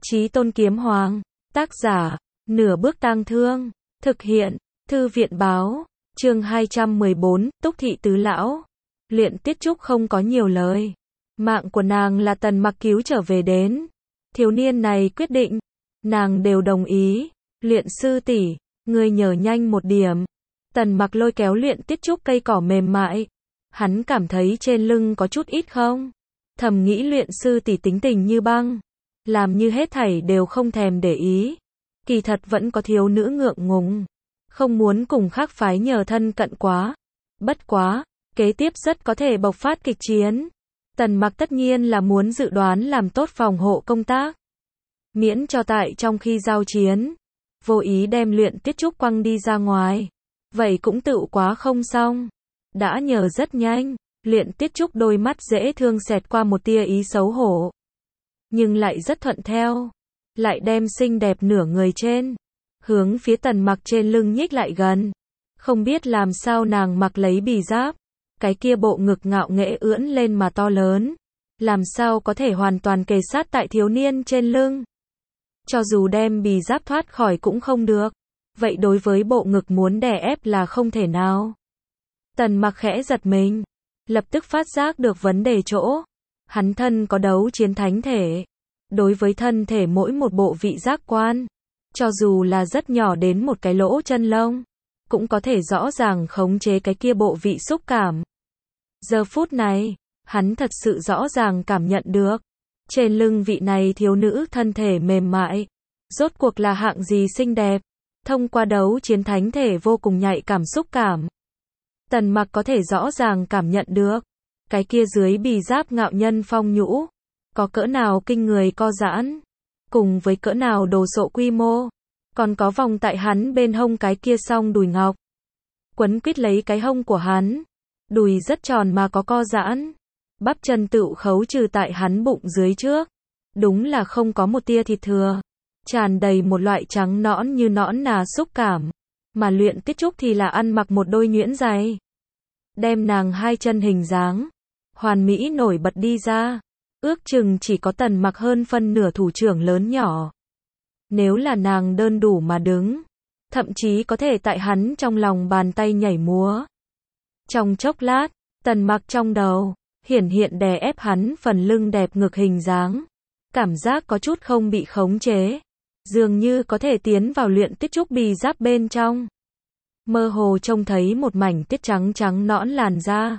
Chí Tôn Kiếm Hoàng, tác giả, Nửa Bước Tang Thương, thực hiện, Thư viện Báo, chương 214, Túc Thị Tứ Lão. Luyện Tiết Trúc không có nhiều lời. Mạng của nàng là Tần Mặc cứu trở về đến. Thiếu niên này quyết định, nàng đều đồng ý. Luyện sư tỷ, ngươi nhờ nhanh một điểm. Tần Mặc lôi kéo Luyện Tiết Trúc cây cỏ mềm mại. Hắn cảm thấy trên lưng có chút ít không? Thầm nghĩ Luyện sư tỷ tính tình như băng, làm như hết thảy đều không thèm để ý. Kỳ thật vẫn có thiếu nữ ngượng ngùng, không muốn cùng khác phái nhờ thân cận quá. Bất quá, kế tiếp rất có thể bộc phát kịch chiến. Tần Mặc tất nhiên là muốn dự đoán làm tốt phòng hộ công tác, miễn cho tại trong khi giao chiến, vô ý đem Luyện Tiết Trúc quăng đi ra ngoài. Vậy cũng tựu quá không xong. Đã nhờ rất nhanh, Luyện Tiết Trúc đôi mắt dễ thương xẹt qua một tia ý xấu hổ, nhưng lại rất thuận theo, lại đem xinh đẹp nửa người trên, hướng phía Tần Mặc trên lưng nhích lại gần. Không biết làm sao nàng mặc lấy bì giáp, cái kia bộ ngực ngạo nghễ ưỡn lên mà to lớn, làm sao có thể hoàn toàn kề sát tại thiếu niên trên lưng. Cho dù đem bì giáp thoát khỏi cũng không được, vậy đối với bộ ngực muốn đè ép là không thể nào. Tần Mặc khẽ giật mình, lập tức phát giác được vấn đề chỗ. Hắn thân có đấu chiến thánh thể, đối với thân thể mỗi một bộ vị giác quan, cho dù là rất nhỏ đến một cái lỗ chân lông, cũng có thể rõ ràng khống chế cái kia bộ vị xúc cảm. Giờ phút này, hắn thật sự rõ ràng cảm nhận được, trên lưng vị này thiếu nữ thân thể mềm mại, rốt cuộc là hạng gì xinh đẹp. Thông qua đấu chiến thánh thể vô cùng nhạy cảm xúc cảm, Tần Mặc có thể rõ ràng cảm nhận được, cái kia dưới bì giáp ngạo nhân phong nhũ, có cỡ nào kinh người co giãn, cùng với cỡ nào đồ sộ quy mô, còn có vòng tại hắn bên hông cái kia song đùi ngọc, quấn quýt lấy cái hông của hắn, đùi rất tròn mà có co giãn, bắp chân tựu khấu trừ tại hắn bụng dưới trước, đúng là không có một tia thịt thừa, tràn đầy một loại trắng nõn như nõn nà xúc cảm, mà Luyện Tiết Trúc thì là ăn mặc một đôi nhuyễn giày, đem nàng hai chân hình dáng hoàn mỹ nổi bật đi ra, ước chừng chỉ có Tần Mặc hơn phân nửa thủ trưởng lớn nhỏ. Nếu là nàng đơn đủ mà đứng, thậm chí có thể tại hắn trong lòng bàn tay nhảy múa. Trong chốc lát, Tần Mặc trong đầu hiển hiện đè ép hắn phần lưng đẹp ngực hình dáng, cảm giác có chút không bị khống chế, dường như có thể tiến vào Luyện Tiết Trúc bì giáp bên trong. Mơ hồ trông thấy một mảnh tiết trắng trắng nõn làn da,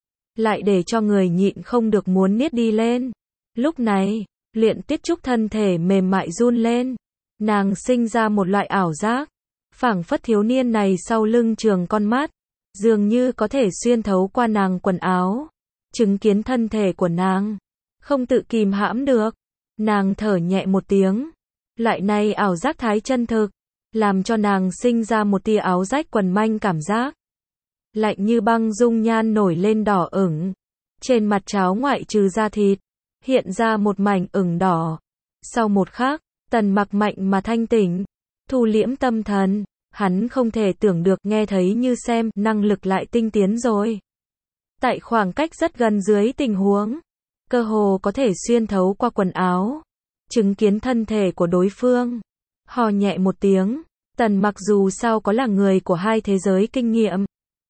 lại để cho người nhịn không được muốn niết đi lên. Lúc này, Luyện Tiết Trúc thân thể mềm mại run lên, nàng sinh ra một loại ảo giác, phảng phất thiếu niên này sau lưng trường con mắt, dường như có thể xuyên thấu qua nàng quần áo, chứng kiến thân thể của nàng, không tự kìm hãm được. Nàng thở nhẹ một tiếng, loại này ảo giác thái chân thực, làm cho nàng sinh ra một tia áo rách quần manh cảm giác. Lạnh như băng dung nhan nổi lên đỏ ửng, trên mặt tráo ngoại trừ da thịt, hiện ra một mảnh ửng đỏ. Sau một khắc, Tần Mặc mạnh mà thanh tỉnh, thu liễm tâm thần, hắn không thể tưởng được nghe thấy như xem, năng lực lại tinh tiến rồi. Tại khoảng cách rất gần dưới tình huống, cơ hồ có thể xuyên thấu qua quần áo, chứng kiến thân thể của đối phương. Hò nhẹ một tiếng, Tần Mặc dù sao có là người của hai thế giới kinh nghiệm,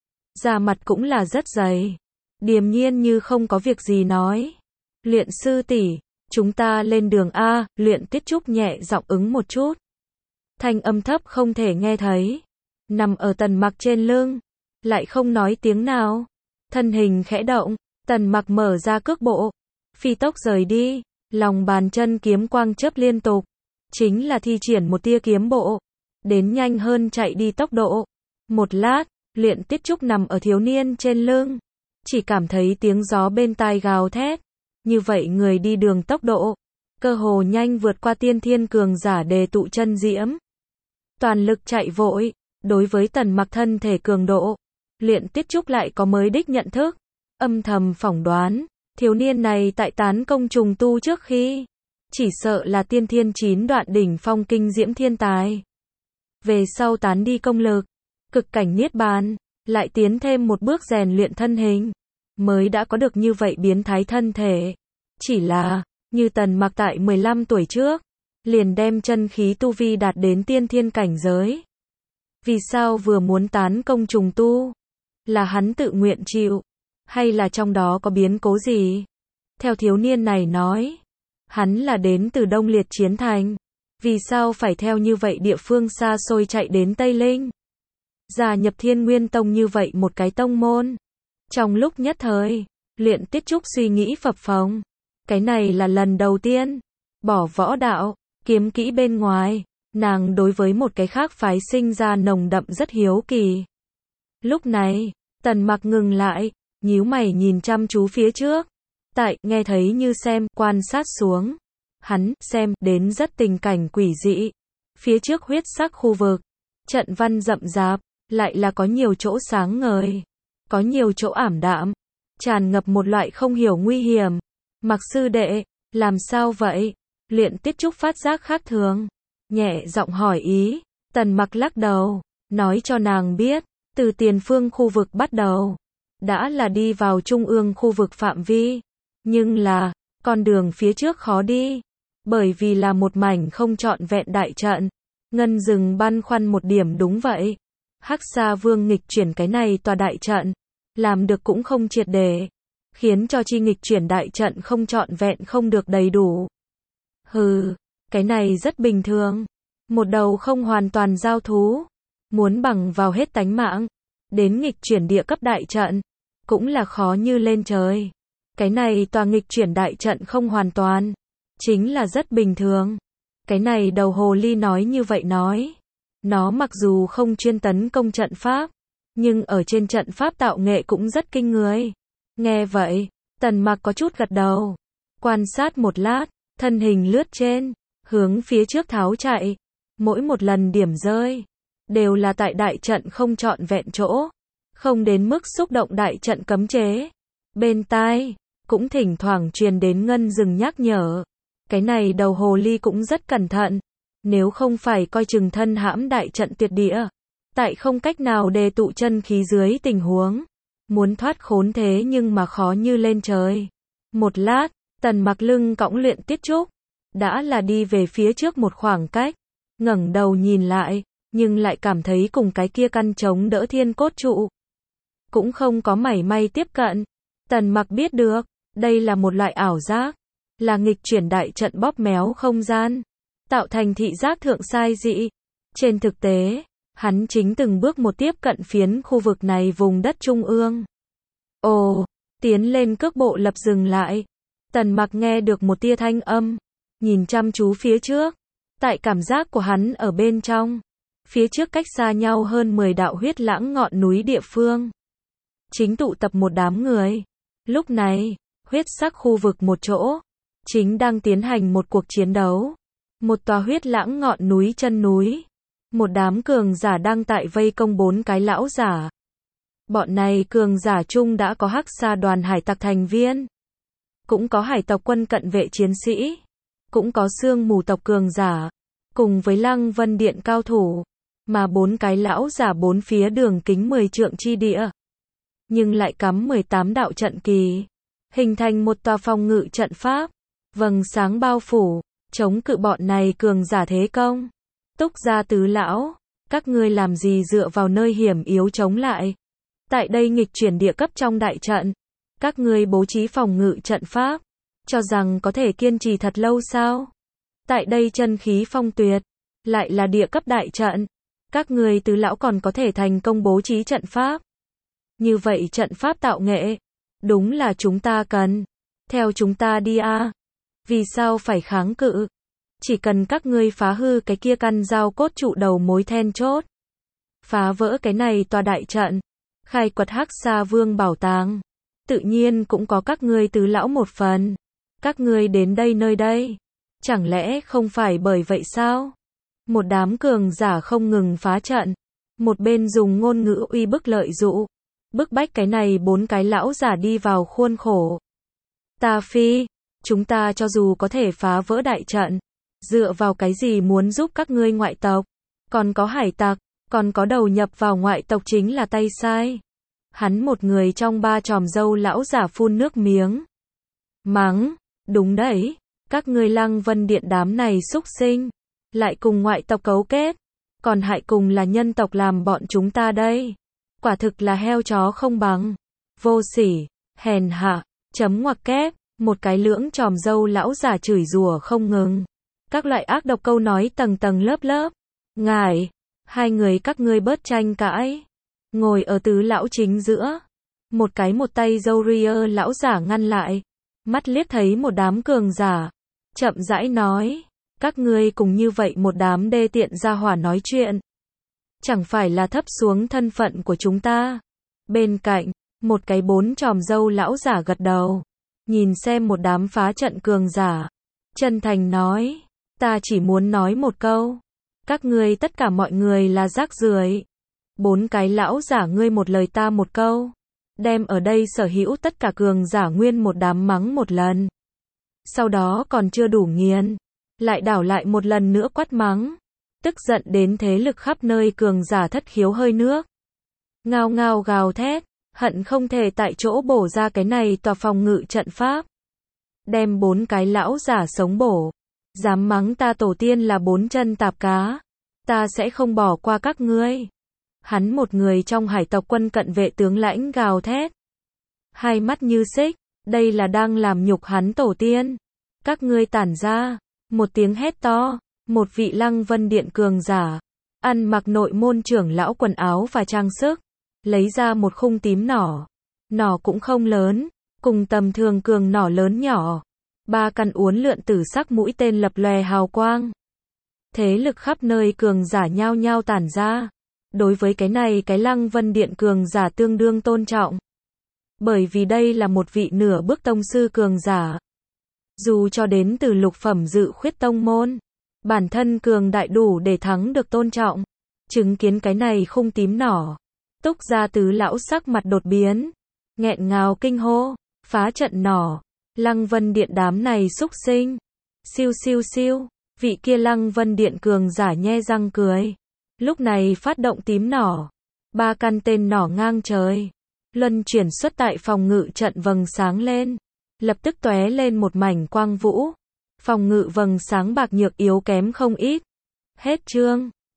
da mặt cũng là rất dày, điềm nhiên như không có việc gì nói. Luyện sư tỷ, chúng ta lên đường A. Luyện Tiết Trúc nhẹ giọng ứng một chút, thanh âm thấp không thể nghe thấy, nằm ở Tần Mặc trên lưng, lại không nói tiếng nào. Thân hình khẽ động, Tần Mặc mở ra cước bộ, phi tốc rời đi, lòng bàn chân kiếm quang chớp liên tục, chính là thi triển một tia kiếm bộ, đến nhanh hơn chạy đi tốc độ. Một lát, Luyện Tiết Trúc nằm ở thiếu niên trên lưng, chỉ cảm thấy tiếng gió bên tai gào thét. Như vậy người đi đường tốc độ, cơ hồ nhanh vượt qua tiên thiên cường giả đề tụ chân diễm. Toàn lực chạy vội, đối với Tần Mặc thân thể cường độ, Luyện Tiết Trúc lại có mới đích nhận thức, âm thầm phỏng đoán, thiếu niên này tại tán công trùng tu trước khi, chỉ sợ là tiên thiên 9 đoạn đỉnh phong kinh diễm thiên tài. Về sau tán đi công lực, cực cảnh niết bàn, lại tiến thêm một bước rèn luyện thân hình, mới đã có được như vậy biến thái thân thể. Chỉ là, như Tần Mặc tại 15 tuổi trước, liền đem chân khí tu vi đạt đến tiên thiên cảnh giới. Vì sao vừa muốn tán công trùng tu? Là hắn tự nguyện chịu, hay là trong đó có biến cố gì? Theo thiếu niên này nói, hắn là đến từ Đông Liệt Chiến Thành. Vì sao phải theo như vậy địa phương xa xôi chạy đến Tây Linh? Gia nhập Thiên Nguyên Tông như vậy một cái tông môn. Trong lúc nhất thời, Luyện Tiết Trúc suy nghĩ phập phồng. Cái này là lần đầu tiên, bỏ võ đạo, kiếm kỹ bên ngoài, nàng đối với một cái khác phái sinh ra nồng đậm rất hiếu kỳ. Lúc này, Tần Mặc ngừng lại, nhíu mày nhìn chăm chú phía trước. Tại, nghe thấy như xem, quan sát xuống. Hắn, xem, đến rất tình cảnh quỷ dị. Phía trước huyết sắc khu vực, trận văn rậm rạp, lại là có nhiều chỗ sáng ngời, có nhiều chỗ ảm đạm, tràn ngập một loại không hiểu nguy hiểm. Mặc sư đệ, làm sao vậy? Luyện Tiết Trúc phát giác khác thường, nhẹ giọng hỏi ý. Tần Mặc lắc đầu, nói cho nàng biết, từ tiền phương khu vực bắt đầu, đã là đi vào trung ương khu vực phạm vi, nhưng là, con đường phía trước khó đi, bởi vì là một mảnh không trọn vẹn đại trận. Ngân Dừng băn khoăn một điểm đúng vậy. Hắc Sa Vương nghịch chuyển cái này tòa đại trận, làm được cũng không triệt để, khiến cho chi nghịch chuyển đại trận không trọn vẹn không được đầy đủ. Hừ, cái này rất bình thường. Một đầu không hoàn toàn giao thú, muốn bằng vào hết tánh mạng, đến nghịch chuyển địa cấp đại trận, cũng là khó như lên trời. Cái này tòa nghịch chuyển đại trận không hoàn toàn, chính là rất bình thường. Cái này đầu hồ ly nói như vậy nói. Nó mặc dù không chuyên tấn công trận pháp, nhưng ở trên trận pháp tạo nghệ cũng rất kinh người. Nghe vậy, Tần Mặc có chút gật đầu. Quan sát một lát, thân hình lướt trên, hướng phía trước tháo chạy. Mỗi một lần điểm rơi, đều là tại đại trận không trọn vẹn chỗ, không đến mức xúc động đại trận cấm chế. Bên tai, cũng thỉnh thoảng truyền đến Ngân Dừng nhắc nhở. Cái này đầu hồ ly cũng rất cẩn thận. Nếu không phải coi chừng thân hãm đại trận tuyệt địa, tại không cách nào đề tụ chân khí dưới tình huống, muốn thoát khốn thế nhưng mà khó như lên trời. Một lát, Tần Mặc lưng cõng Luyện Tiết Trúc, đã là đi về phía trước một khoảng cách, ngẩng đầu nhìn lại, nhưng lại cảm thấy cùng cái kia căn chống đỡ thiên cốt trụ, cũng không có mảy may tiếp cận. Tần Mặc biết được, đây là một loại ảo giác, là nghịch chuyển đại trận bóp méo không gian, tạo thành thị giác thượng sai dị. Trên thực tế, hắn chính từng bước một tiếp cận phiến khu vực này vùng đất trung ương. Ồ, tiến lên cước bộ lập dừng lại. Tần Mặc nghe được một tia thanh âm, nhìn chăm chú phía trước. Tại cảm giác của hắn ở bên trong, phía trước cách xa nhau hơn 10 đạo huyết lãng ngọn núi địa phương, chính tụ tập một đám người. Lúc này, huyết sắc khu vực một chỗ, chính đang tiến hành một cuộc chiến đấu. Một tòa huyết lãng ngọn núi chân núi, một đám cường giả đang tại vây công 4 cái lão giả. Bọn này cường giả chung đã có Hắc Sa đoàn hải tặc thành viên, cũng có hải tộc quân cận vệ chiến sĩ, cũng có Sương Mù tộc cường giả, cùng với Lăng Vân Điện cao thủ, mà 4 cái lão giả bốn phía đường kính 10 trượng chi địa, nhưng lại cắm 18 đạo trận kỳ, hình thành một tòa phòng ngự trận pháp, vầng sáng bao phủ, chống cự bọn này cường giả thế công. Túc Gia tứ lão, các ngươi làm gì dựa vào nơi hiểm yếu chống lại? Tại đây nghịch chuyển địa cấp trong đại trận, các ngươi bố trí phòng ngự trận pháp, cho rằng có thể kiên trì thật lâu sao? Tại đây chân khí phong tuyệt, lại là địa cấp đại trận, các ngươi tứ lão còn có thể thành công bố trí trận pháp. Như vậy trận pháp tạo nghệ, đúng là chúng ta cần. Theo chúng ta đi a. Vì sao phải kháng cự? Chỉ cần các ngươi phá hư cái kia căn dao cốt trụ đầu mối then chốt, phá vỡ cái này tòa đại trận, khai quật Hắc Sa Vương bảo tàng, tự nhiên cũng có các ngươi tứ lão một phần. Các ngươi đến đây nơi đây, chẳng lẽ không phải bởi vậy sao? Một đám cường giả không ngừng phá trận, một bên dùng ngôn ngữ uy bức lợi dụ, bức bách cái này 4 cái lão giả đi vào khuôn khổ. Ta phi, chúng ta cho dù có thể phá vỡ đại trận, dựa vào cái gì muốn giúp các ngươi ngoại tộc, còn có hải tặc, còn có đầu nhập vào ngoại tộc chính là tay sai. Hắn một người trong 3 tròm dâu lão giả phun nước miếng. Mắng, đúng đấy, Các ngươi Lăng Vân Điện đám này xúc sinh, lại cùng ngoại tộc cấu kết, còn hại cùng là nhân tộc làm bọn chúng ta đây. Quả thực là heo chó không bằng. Vô sỉ, hèn hạ, chấm ngoặc kép, một cái lưỡng tròm dâu lão giả chửi rủa không ngừng. Các loại ác độc câu nói tầng tầng lớp lớp. Ngài, hai người các ngươi bớt tranh cãi. Ngồi ở tứ lão chính giữa. Một tay dâu ria lão giả ngăn lại. Mắt liếc thấy một đám cường giả. Chậm rãi nói. Các ngươi cùng như vậy một đám đê tiện gia hỏa nói chuyện. Chẳng phải là thấp xuống thân phận của chúng ta. Bên cạnh, một cái bốn tròm dâu lão giả gật đầu. Nhìn xem một đám phá trận cường giả. Chân thành nói. Ta chỉ muốn nói một câu. Các ngươi tất cả mọi người là rác rưởi. Bốn cái lão giả ngươi một lời ta một câu. Đem ở đây sở hữu tất cả cường giả nguyên một đám mắng một lần. Sau đó còn chưa đủ nghiền. Lại đảo lại một lần nữa quát mắng. Tức giận đến thế lực khắp nơi cường giả thất khiếu hơi nước. Ngao ngao gào thét. Hận không thể tại chỗ bổ ra cái này tòa phòng ngự trận pháp. Đem bốn cái lão giả sống bổ. Dám mắng ta tổ tiên là bốn chân tạp cá. Ta sẽ không bỏ qua các ngươi. Hắn một người trong hải tộc quân cận vệ tướng lãnh gào thét. Hai mắt như xích. Đây là đang làm nhục hắn tổ tiên. Các ngươi tản ra. Một tiếng hét to. Một vị Lăng Vân Điện cường giả. Ăn mặc nội môn trưởng lão quần áo và trang sức. Lấy ra một khung tím nỏ. Nỏ cũng không lớn. Cùng tầm thường cường nỏ lớn nhỏ. Ba căn uốn lượn tử sắc mũi tên lập lòe hào quang. Thế lực khắp nơi cường giả nhao nhao tản ra. Đối với cái này cái Lăng Vân Điện cường giả tương đương tôn trọng. Bởi vì đây là một vị nửa bước tông sư cường giả. Dù cho đến từ lục phẩm dự khuyết tông môn. Bản thân cường đại đủ để thắng được tôn trọng. Chứng kiến cái này khung tím nỏ. Túc gia tứ lão sắc mặt đột biến. Nghẹn ngào kinh hô. Phá trận nỏ. Lăng Vân Điện đám này xúc sinh. Siêu siêu siêu. Vị kia Lăng Vân Điện cường giả nhe răng cười. Lúc này phát động tím nỏ. Ba căn tên nỏ ngang trời. Luân chuyển xuất tại phòng ngự trận vầng sáng lên. Lập tức tóe lên một mảnh quang vũ. Phòng ngự vầng sáng bạc nhược yếu kém không ít. Hết chương.